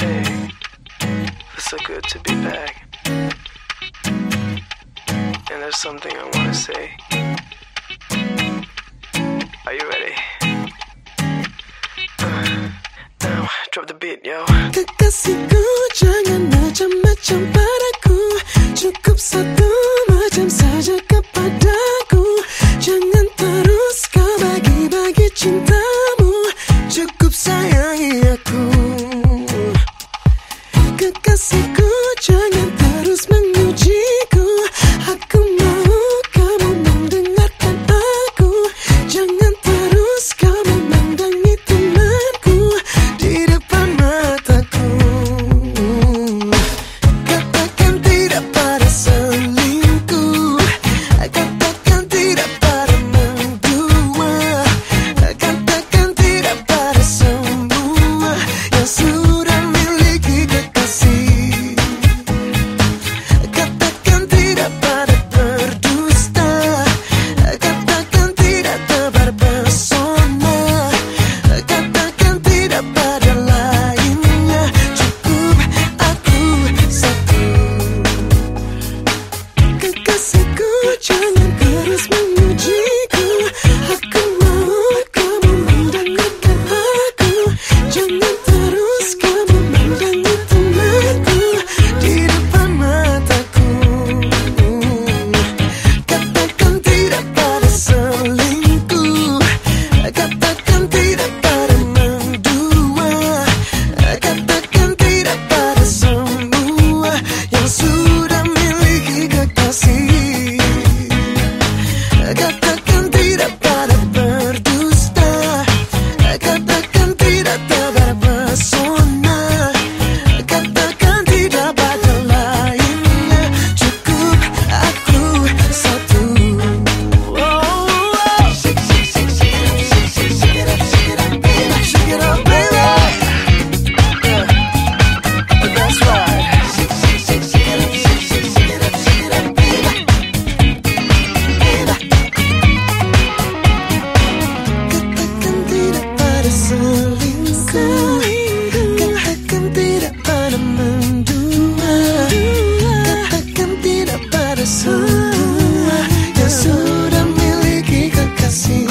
Hey, it's so good to be back. And there's something I wanna say. Are you ready? Now, drop the beat, yo. Kekasihku, jangan macam-macam padaku. Cukup satu macam saja kepadaku. Jangan terus kau bagi-bagi cintamu. Cukup sayangi aku. Kekasihku, jangan terus mengujiku. Aku mau kamu mendengarkan aku. Jangan terus kau memandangi temanku di depan mataku. Katakan tidak pada selingkuh. Katakan tidak pada mendua. Katakan tidak pada semua yang sudah miliki kekasih. Katakan tidak pada berdusta. Katakan tidak tebar pesona. Katakan tidak pada lainnya. Cukup aku satu. Kekasihku, jangan terus mengujiku. Aku mau kamu mendengarkan aku. Jangan terus kamu memandangi temanku di depan mataku. Katakan tidak pada selingkuh. Katakan tidak pada mendua. Katakan tidak pada semua yang sudah miliki kekasih. Katakan tidak pada berdusta. Katakan tidak tebar pesona. Katakan tidak pada lainnya. Cukup aku satu. Shake it up, baby. Shake it up, baby. That's right. Shake it up, baby. Katakan tidak pada selingkuh. Katakan tidak pada mendua. Katakan tidak pada semua yang sudah miliki kekasih.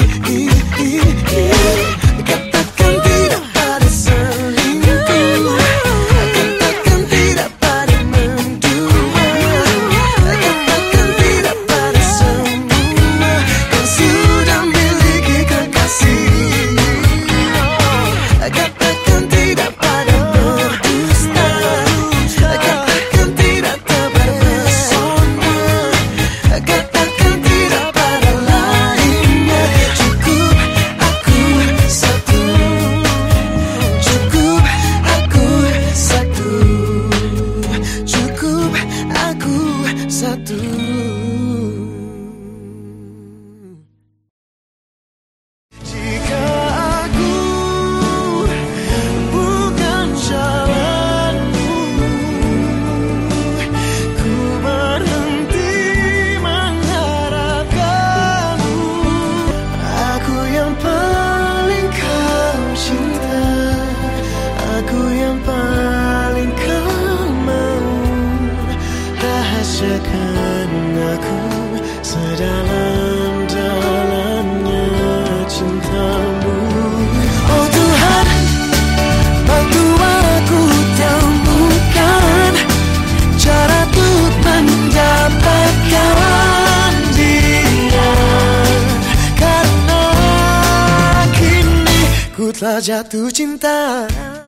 Katakan tidak pada selingkuh. Katakan tidak pada mendua. Katakan tidak pada semua yang sudah miliki kekasih. Katakan tidak pada berdusta. Katakan tidak tebar pesona. Katakan tidak pada lainnya. Cukup aku satu. Cukup aku satu. Cukup aku satu. Jika aku bukan jalanmu, ku berhenti mengharapkanmu. Aku yang paling kau cinta. Aku yang paling kau mau. Rahasiakan aku sedalam-dalamnya cintamu. Oh Tuhan, bantu aku temukan cara untuk mendapatkan dia. Karena kini ku telah jatuh cinta.